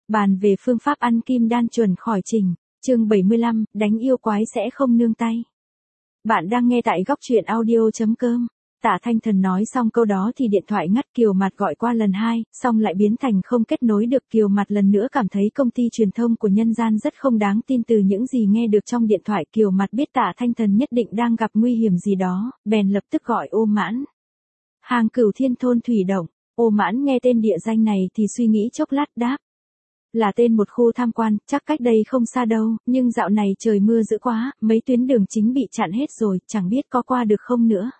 Bàn về phương pháp ăn kim đan chuẩn khỏi trình. Chương 75, đánh yêu quái sẽ không nương tay. Bạn đang nghe tại góc truyện audio.com. Tạ Thanh Thần nói xong câu đó thì điện thoại ngắt. Kiều Mạt gọi qua lần 2, xong lại biến thành không kết nối được. Kiều Mạt lần nữa cảm thấy công ty truyền thông của nhân gian rất không đáng tin. Từ những gì nghe được trong điện thoại, Kiều Mạt biết Tạ Thanh Thần nhất định đang gặp nguy hiểm gì đó, bèn lập tức gọi Ô Mãn. Hàng Cửu Thiên thôn Thủy Động. Ô Mãn nghe tên địa danh này thì suy nghĩ chốc lát đáp. Là tên một khu tham quan, chắc cách đây không xa đâu, nhưng dạo này trời mưa dữ quá, mấy tuyến đường chính bị chặn hết rồi, chẳng biết có qua được không nữa.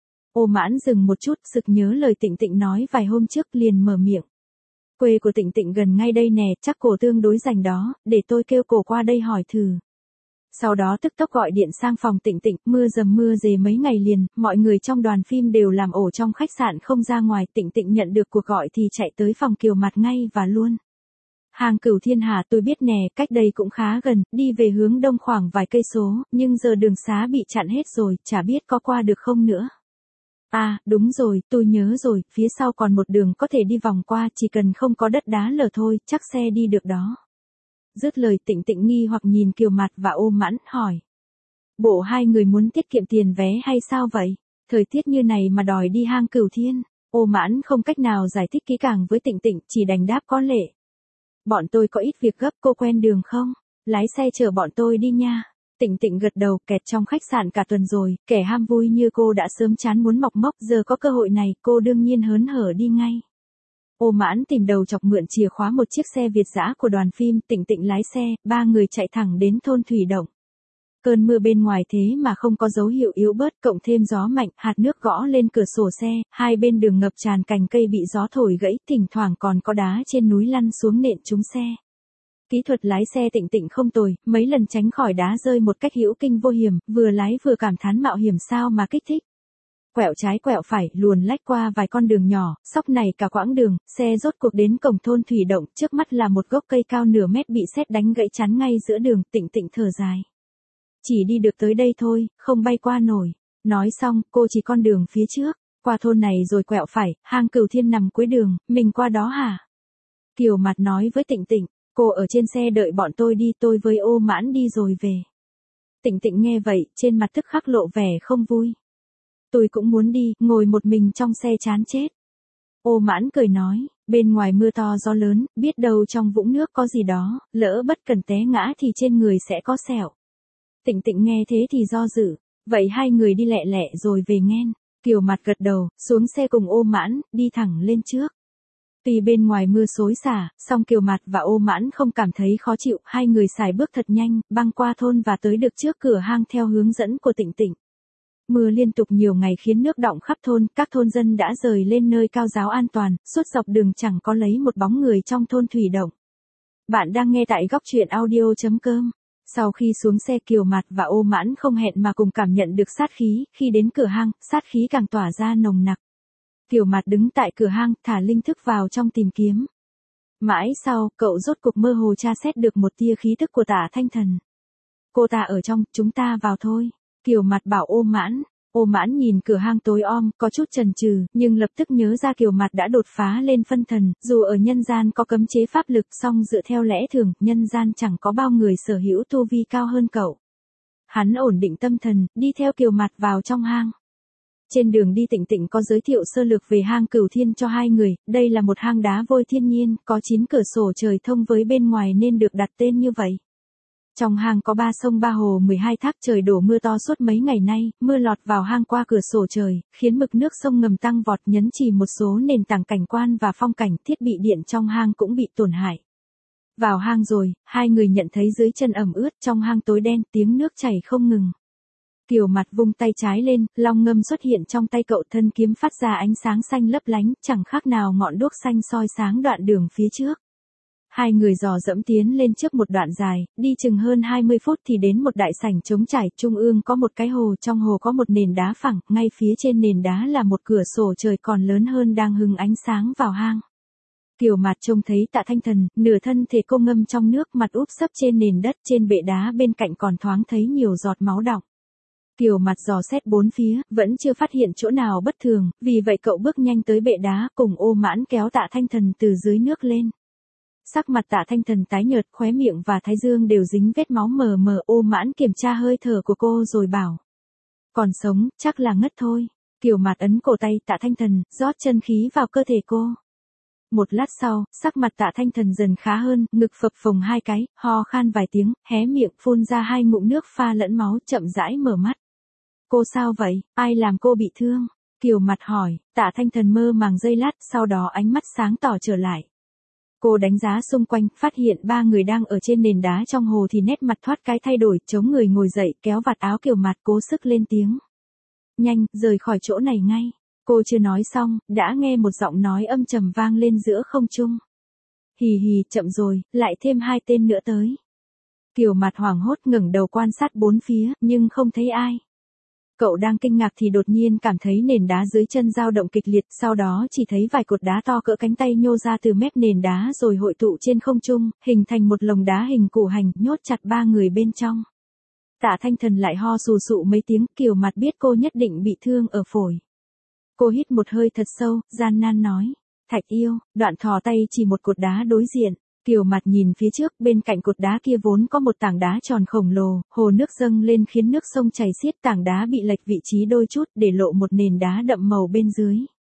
Ô Mãn dừng một chút, sực nhớ lời Tịnh Tịnh nói vài hôm trước, liền mở miệng. Quê của Tịnh Tịnh gần ngay đây nè, chắc cổ tương đối rành đó, để tôi kêu cổ qua đây hỏi thử. Sau đó tức tốc gọi điện sang phòng Tịnh Tịnh. Mưa dầm mưa dề mấy ngày liền, mọi người trong đoàn phim đều làm ổ trong khách sạn không ra ngoài. Tịnh Tịnh nhận được cuộc gọi thì chạy tới phòng Kiều Mạt ngay và luôn. Hàng Cửu Thiên hả, tôi biết nè, cách đây cũng khá gần, đi về hướng đông khoảng vài cây số, nhưng giờ đường xá bị chặn hết rồi, chả biết có qua được không nữa. À, đúng rồi, tôi nhớ rồi, phía sau còn một đường có thể đi vòng qua, chỉ cần không có đất đá lở thôi, chắc xe đi được đó. Dứt lời, Tịnh Tịnh nghi hoặc nhìn Kiều Mạt và Ô Mãn, hỏi. Bộ hai người muốn tiết kiệm tiền vé hay sao vậy? Thời tiết như này mà đòi đi hang Cửu Thiên. Ô Mãn không cách nào giải thích kỹ càng với Tịnh Tịnh, chỉ đành đáp có lệ. Bọn tôi có ít việc gấp, cô quen đường không? Lái xe chở bọn tôi đi nha. Tịnh Tịnh gật đầu. Kẹt trong khách sạn cả tuần rồi, kẻ ham vui như cô đã sớm chán muốn mọc mốc, giờ có cơ hội này, cô đương nhiên hớn hở đi ngay. Ô Mãn tìm đầu chọc mượn chìa khóa một chiếc xe Việt dã của đoàn phim. Tịnh Tịnh lái xe, ba người chạy thẳng đến thôn Thủy Động. Cơn mưa bên ngoài thế mà không có dấu hiệu yếu bớt, cộng thêm gió mạnh, hạt nước gõ lên cửa sổ xe, hai bên đường ngập tràn cành cây bị gió thổi gãy, thỉnh thoảng còn có đá trên núi lăn xuống nện trúng xe. Kỹ thuật lái xe Tịnh Tịnh không tồi, mấy lần tránh khỏi đá rơi một cách hữu kinh vô hiểm, vừa lái vừa cảm thán mạo hiểm sao mà kích thích. Quẹo trái quẹo phải, luồn lách qua vài con đường nhỏ, sóc này cả quãng đường, xe rốt cuộc đến cổng thôn Thủy Động. Trước mắt là một gốc cây cao nửa mét bị sét đánh gãy chắn ngay giữa đường. Tịnh Tịnh thở dài. Chỉ đi được tới đây thôi, không bay qua nổi. Nói xong, cô chỉ con đường phía trước, qua thôn này rồi quẹo phải, hang Cửu Thiên nằm cuối đường, mình qua đó hả? Kiều Mạt nói với Tịnh Tịnh, cô ở trên xe đợi bọn tôi đi, tôi với Ô Mãn đi rồi về. Tịnh Tịnh nghe vậy, trên mặt tức khắc lộ vẻ không vui. Tôi cũng muốn đi, ngồi một mình trong xe chán chết. Ô Mãn cười nói, bên ngoài mưa to gió lớn, biết đâu trong vũng nước có gì đó, lỡ bất cần té ngã thì trên người sẽ có sẹo. Tịnh Tịnh nghe thế thì do dự, vậy hai người đi lẹ lẹ rồi về nghen. Kiều Mạt gật đầu, xuống xe cùng Ô Mãn, đi thẳng lên trước. Tuy bên ngoài mưa xối xả, song Kiều Mạt và Ô Mãn không cảm thấy khó chịu, hai người xài bước thật nhanh, băng qua thôn và tới được trước cửa hang theo hướng dẫn của Tịnh Tịnh. Mưa liên tục nhiều ngày khiến nước đọng khắp thôn, các thôn dân đã rời lên nơi cao ráo an toàn, suốt dọc đường chẳng có lấy một bóng người trong thôn Thủy Động. Bạn đang nghe tại góc truyện audio.com. Sau khi xuống xe, Kiều Mạt và Ô Mãn không hẹn mà cùng cảm nhận được sát khí, khi đến cửa hang, sát khí càng tỏa ra nồng nặc. Kiều Mạt đứng tại cửa hang, thả linh thức vào trong tìm kiếm. Mãi sau, cậu rốt cục mơ hồ tra xét được một tia khí tức của Tạ Thanh Thần. Cô ta ở trong, chúng ta vào thôi. Kiều Mạt bảo Ô Mãn. Ô Mãn nhìn cửa hang tối om, có chút chần chừ, nhưng lập tức nhớ ra Kiều Mạt đã đột phá lên phân thần, dù ở nhân gian có cấm chế pháp lực, song dựa theo lẽ thường, nhân gian chẳng có bao người sở hữu tu vi cao hơn cậu. Hắn ổn định tâm thần, đi theo Kiều Mạt vào trong hang. Trên đường đi Tịnh Tịnh có giới thiệu sơ lược về hang Cửu Thiên cho hai người, đây là một hang đá vôi thiên nhiên, có 9 cửa sổ trời thông với bên ngoài nên được đặt tên như vậy. Trong hang có 3 sông 3 hồ 12 thác, trời đổ mưa to suốt mấy ngày nay, mưa lọt vào hang qua cửa sổ trời, khiến mực nước sông ngầm tăng vọt, nhấn chìm một số nền tảng cảnh quan và phong cảnh, thiết bị điện trong hang cũng bị tổn hại. Vào hang rồi, hai người nhận thấy dưới chân ẩm ướt, trong hang tối đen, tiếng nước chảy không ngừng. Kiều Mạt vung tay trái lên, long ngâm xuất hiện trong tay cậu, thân kiếm phát ra ánh sáng xanh lấp lánh, chẳng khác nào ngọn đuốc xanh soi sáng đoạn đường phía trước. Hai người dò dẫm tiến lên trước một đoạn dài, đi chừng hơn 20 phút thì đến một đại sảnh trống trải, trung ương có một cái hồ, trong hồ có một nền đá phẳng, ngay phía trên nền đá là một cửa sổ trời còn lớn hơn đang hứng ánh sáng vào hang. Kiều Mạt trông thấy Tạ Thanh Thần, nửa thân thể cô ngâm trong nước, mặt úp sấp trên nền đất, trên bệ đá bên cạnh còn thoáng thấy nhiều giọt máu đọng. Kiều Mạt dò xét bốn phía, vẫn chưa phát hiện chỗ nào bất thường, vì vậy cậu bước nhanh tới bệ đá, cùng Ô Mãn kéo Tạ Thanh Thần từ dưới nước lên. Sắc mặt Tạ Thanh Thần tái nhợt, khóe miệng và thái dương đều dính vết máu mờ mờ. Ô Mãn kiểm tra hơi thở của cô rồi bảo. Còn sống, chắc là ngất thôi. Kiều Mạt ấn cổ tay Tạ Thanh Thần, rót chân khí vào cơ thể cô. Một lát sau, sắc mặt Tạ Thanh Thần dần khá hơn, ngực phập phồng hai cái, ho khan vài tiếng, hé miệng phun ra 2 ngụm nước pha lẫn máu, chậm rãi mở mắt. Cô sao vậy, ai làm cô bị thương? Kiều Mạt hỏi. Tạ Thanh Thần mơ màng giây lát, sau đó ánh mắt sáng tỏ trở lại. Cô đánh giá xung quanh, phát hiện 3 người đang ở trên nền đá trong hồ thì nét mặt thoát cái thay đổi, chống người ngồi dậy, kéo vạt áo Kiều Mạt, cố sức lên tiếng. Nhanh, rời khỏi chỗ này ngay. Cô chưa nói xong, đã nghe một giọng nói âm trầm vang lên giữa không trung. Hì hì, chậm rồi, lại thêm 2 tên nữa tới. Kiều Mạt hoảng hốt ngẩng đầu quan sát bốn phía, nhưng không thấy ai. Cậu đang kinh ngạc thì đột nhiên cảm thấy nền đá dưới chân dao động kịch liệt, sau đó chỉ thấy vài cột đá to cỡ cánh tay nhô ra từ mép nền đá rồi hội tụ trên không trung, hình thành một lồng đá hình củ hành, nhốt chặt 3 người bên trong. Tạ Thanh Thần lại ho sù sụ mấy tiếng, Kiều Mạt biết cô nhất định bị thương ở phổi. Cô hít một hơi thật sâu, gian nan nói. Thạch yêu, đoạn thò tay chỉ một cột đá đối diện. Kiều Mạt nhìn phía trước, bên cạnh cột đá kia vốn có một tảng đá tròn khổng lồ, hồ nước dâng lên khiến nước sông chảy xiết, tảng đá bị lệch vị trí đôi chút để lộ một nền đá đậm màu bên dưới.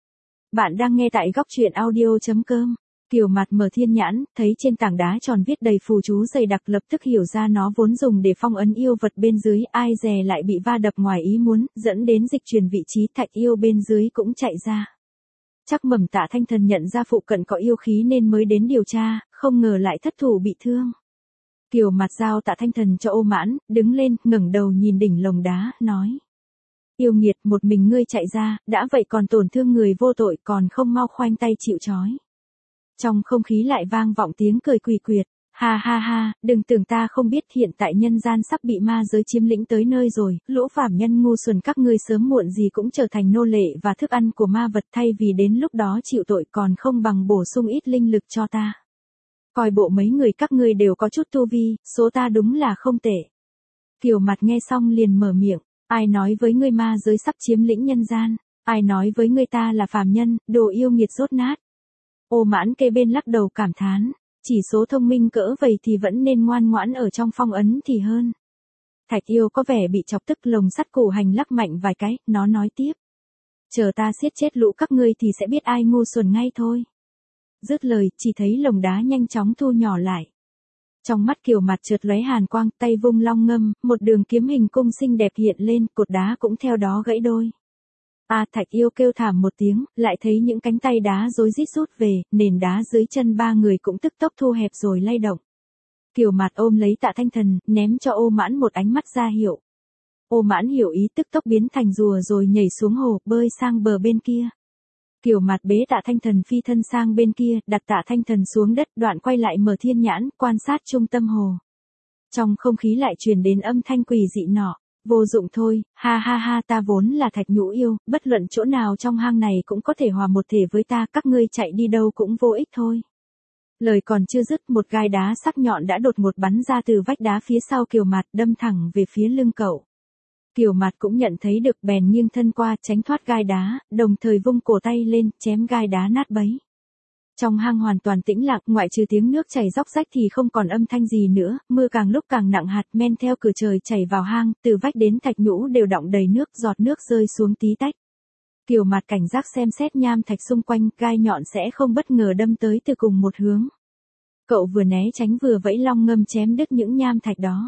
Bạn đang nghe tại góc truyện audio.com. Kiều Mạt mở thiên nhãn, thấy trên tảng đá tròn viết đầy phù chú dày đặc, lập tức hiểu ra nó vốn dùng để phong ấn yêu vật bên dưới, ai dè lại bị va đập ngoài ý muốn, dẫn đến dịch chuyển vị trí, thạch yêu bên dưới cũng chạy ra. Chắc mầm Tạ Thanh Thần nhận ra phụ cận có yêu khí nên mới đến điều tra, không ngờ lại thất thủ bị thương. Kiều Mạt giao Tạ Thanh Thần cho Ô Mãn, đứng lên, ngẩng đầu nhìn đỉnh lồng đá, nói. Yêu nghiệt, một mình ngươi chạy ra, đã vậy còn tổn thương người vô tội, còn không mau khoanh tay chịu trói. Trong không khí lại vang vọng tiếng cười quỷ quyệt. Ha ha ha, đừng tưởng ta không biết, hiện tại nhân gian sắp bị ma giới chiếm lĩnh tới nơi rồi, lũ phàm nhân ngu xuẩn các ngươi sớm muộn gì cũng trở thành nô lệ và thức ăn của ma vật, thay vì đến lúc đó chịu tội còn không bằng bổ sung ít linh lực cho ta. Coi bộ mấy người các ngươi đều có chút tu vi, số ta đúng là không tệ. Kiều Mạt nghe xong liền mở miệng, ai nói với ngươi ma giới sắp chiếm lĩnh nhân gian, ai nói với ngươi ta là phàm nhân, đồ yêu nghiệt dốt nát. Ô Mãn kề bên lắc đầu cảm thán. Chỉ số thông minh cỡ vậy thì vẫn nên ngoan ngoãn ở trong phong ấn thì hơn. Thạch yêu có vẻ bị chọc tức, lồng sắt cổ hành lắc mạnh vài cái, nó nói tiếp. Chờ ta siết chết lũ các ngươi thì sẽ biết ai ngu xuẩn ngay thôi. Dứt lời, chỉ thấy lồng đá nhanh chóng thu nhỏ lại. Trong mắt Kiều Mạt chợt lóe hàn quang, tay vung long ngâm, một đường kiếm hình cung xinh đẹp hiện lên, cột đá cũng theo đó gãy đôi. Thạch yêu kêu thảm một tiếng, lại thấy những cánh tay đá rối rít rút về, nền đá dưới chân 3 người cũng tức tốc thu hẹp rồi lay động. Kiều Mạt ôm lấy Tạ Thanh Thần, ném cho Ô Mãn một ánh mắt ra hiệu. Ô Mãn hiểu ý, tức tốc biến thành rùa rồi nhảy xuống hồ, bơi sang bờ bên kia. Kiều Mạt bế Tạ Thanh Thần phi thân sang bên kia, đặt Tạ Thanh Thần xuống đất, đoạn quay lại mở thiên nhãn, quan sát trung tâm hồ. Trong không khí lại truyền đến âm thanh quỷ dị nọ. Vô dụng thôi, ha ha ha, ta vốn là thạch nhũ yêu, bất luận chỗ nào trong hang này cũng có thể hòa một thể với ta, các ngươi chạy đi đâu cũng vô ích thôi. Lời còn chưa dứt, một gai đá sắc nhọn đã đột ngột bắn ra từ vách đá phía sau Kiều Mạt, đâm thẳng về phía lưng cậu. Kiều Mạt cũng nhận thấy được, bèn nghiêng thân qua, tránh thoát gai đá, đồng thời vung cổ tay lên, chém gai đá nát bấy. Trong hang hoàn toàn tĩnh lặng, ngoại trừ tiếng nước chảy róc rách thì không còn âm thanh gì nữa, mưa càng lúc càng nặng hạt, men theo cửa trời chảy vào hang, từ vách đến thạch nhũ đều đọng đầy nước, giọt nước rơi xuống tí tách. Kiều Mạt cảnh giác xem xét nham thạch xung quanh, gai nhọn sẽ không bất ngờ đâm tới từ cùng một hướng. Cậu vừa né tránh vừa vẫy long ngâm chém đứt những nham thạch đó.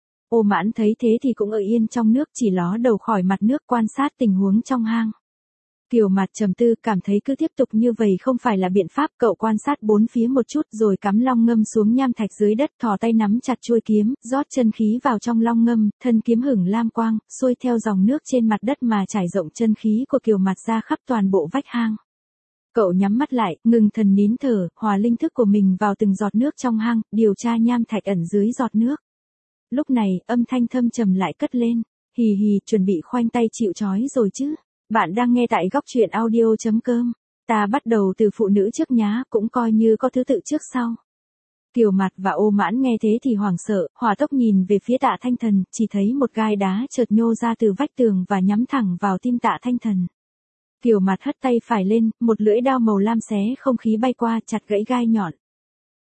Ô Mãn thấy thế thì cũng ở yên trong nước, chỉ ló đầu khỏi mặt nước quan sát tình huống trong hang. Kiều Mạt trầm tư, cảm thấy cứ tiếp tục như vậy không phải là biện pháp, cậu quan sát bốn phía một chút rồi cắm long ngâm xuống nham thạch dưới đất, thò tay nắm chặt chuôi kiếm, rót chân khí vào trong long ngâm, thân kiếm hửng lam quang, xuôi theo dòng nước trên mặt đất mà trải rộng chân khí của Kiều Mạt ra khắp toàn bộ vách hang. Cậu nhắm mắt lại, ngừng thần nín thở, hòa linh thức của mình vào từng giọt nước trong hang, điều tra nham thạch ẩn dưới giọt nước. Lúc này, âm thanh thâm trầm lại cất lên, hì hì, chuẩn bị khoanh tay chịu trói rồi chứ. Bạn đang nghe tại góc truyện audio.com. Ta bắt đầu từ phụ nữ trước nhá, cũng coi như có thứ tự trước sau. Kiều Mạt và Ô Mãn nghe thế thì hoảng sợ, hỏa tốc nhìn về phía Tạ Thanh Thần, chỉ thấy một gai đá chợt nhô ra từ vách tường và nhắm thẳng vào tim Tạ Thanh Thần. Kiều Mạt hất tay phải lên, một lưỡi đao màu lam xé không khí bay qua, chặt gãy gai nhọn.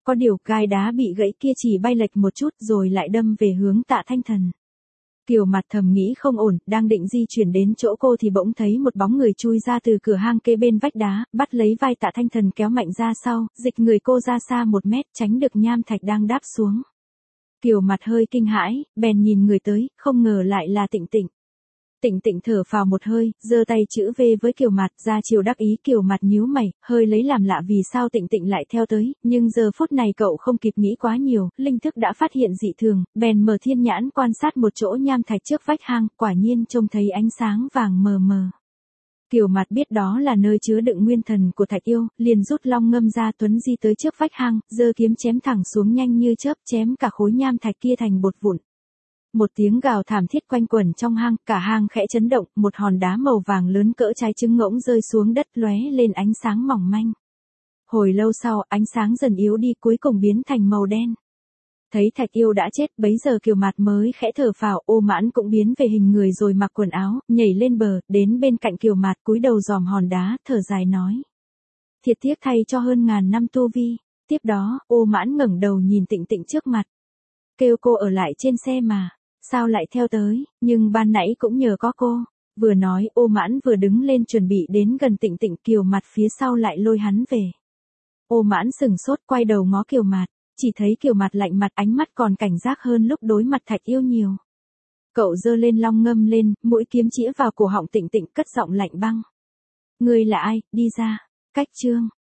Có điều gai đá bị gãy kia chỉ bay lệch một chút rồi lại đâm về hướng Tạ Thanh Thần. Kiều Mặt thầm nghĩ không ổn, đang định di chuyển đến chỗ cô thì bỗng thấy một bóng người chui ra từ cửa hang kế bên vách đá, bắt lấy vai Tạ Thanh Thần kéo mạnh ra sau, dịch người cô ra xa 1 mét tránh được nham thạch đang đáp xuống. Kiều Mặt hơi kinh hãi, bèn nhìn người tới, không ngờ lại là Tịnh Tịnh. Tịnh Tịnh thở phào một hơi, giơ tay chữ V với Kiều Mặt, ra chiều đắc ý. Kiều Mặt nhíu mày, hơi lấy làm lạ vì sao Tịnh Tịnh lại theo tới, nhưng giờ phút này cậu không kịp nghĩ quá nhiều, linh thức đã phát hiện dị thường, bèn mở thiên nhãn quan sát một chỗ nham thạch trước vách hang, quả nhiên trông thấy ánh sáng vàng mờ mờ. Kiều Mặt biết đó là nơi chứa đựng nguyên thần của Thạch Yêu, liền rút long ngâm ra tuấn di tới trước vách hang, giơ kiếm chém thẳng xuống nhanh như chớp, chém cả khối nham thạch kia thành bột vụn. Một tiếng gào thảm thiết quanh quẩn trong hang, cả hang khẽ chấn động, một hòn đá màu vàng lớn cỡ trái trứng ngỗng rơi xuống đất lóe lên ánh sáng mỏng manh. Hồi lâu sau, ánh sáng dần yếu đi cuối cùng biến thành màu đen. Thấy Thạch Yêu đã chết, bấy giờ Kiều Mặt mới khẽ thở phào. Ô Mãn cũng biến về hình người rồi mặc quần áo, nhảy lên bờ, đến bên cạnh Kiều Mặt cúi đầu dòm hòn đá, thở dài nói. Thiệt tiếc thay cho hơn ngàn năm tu vi. Tiếp đó, Ô Mãn ngẩng đầu nhìn Tịnh Tịnh trước mặt. Kêu cô ở lại trên xe mà. Sao lại theo tới, nhưng ban nãy cũng nhờ có cô. Vừa nói, Ô Mãn vừa đứng lên chuẩn bị đến gần Tịnh Tịnh. Kiều Mặt phía sau lại lôi hắn về. Ô Mãn sừng sốt quay đầu ngó Kiều Mặt, chỉ thấy Kiều Mặt lạnh mặt, ánh mắt còn cảnh giác hơn lúc đối mặt Thạch Yêu nhiều. Cậu giơ lên long ngâm lên, mũi kiếm chĩa vào cổ họng Tịnh Tịnh, cất giọng lạnh băng. Ngươi là ai, đi ra. Cách chương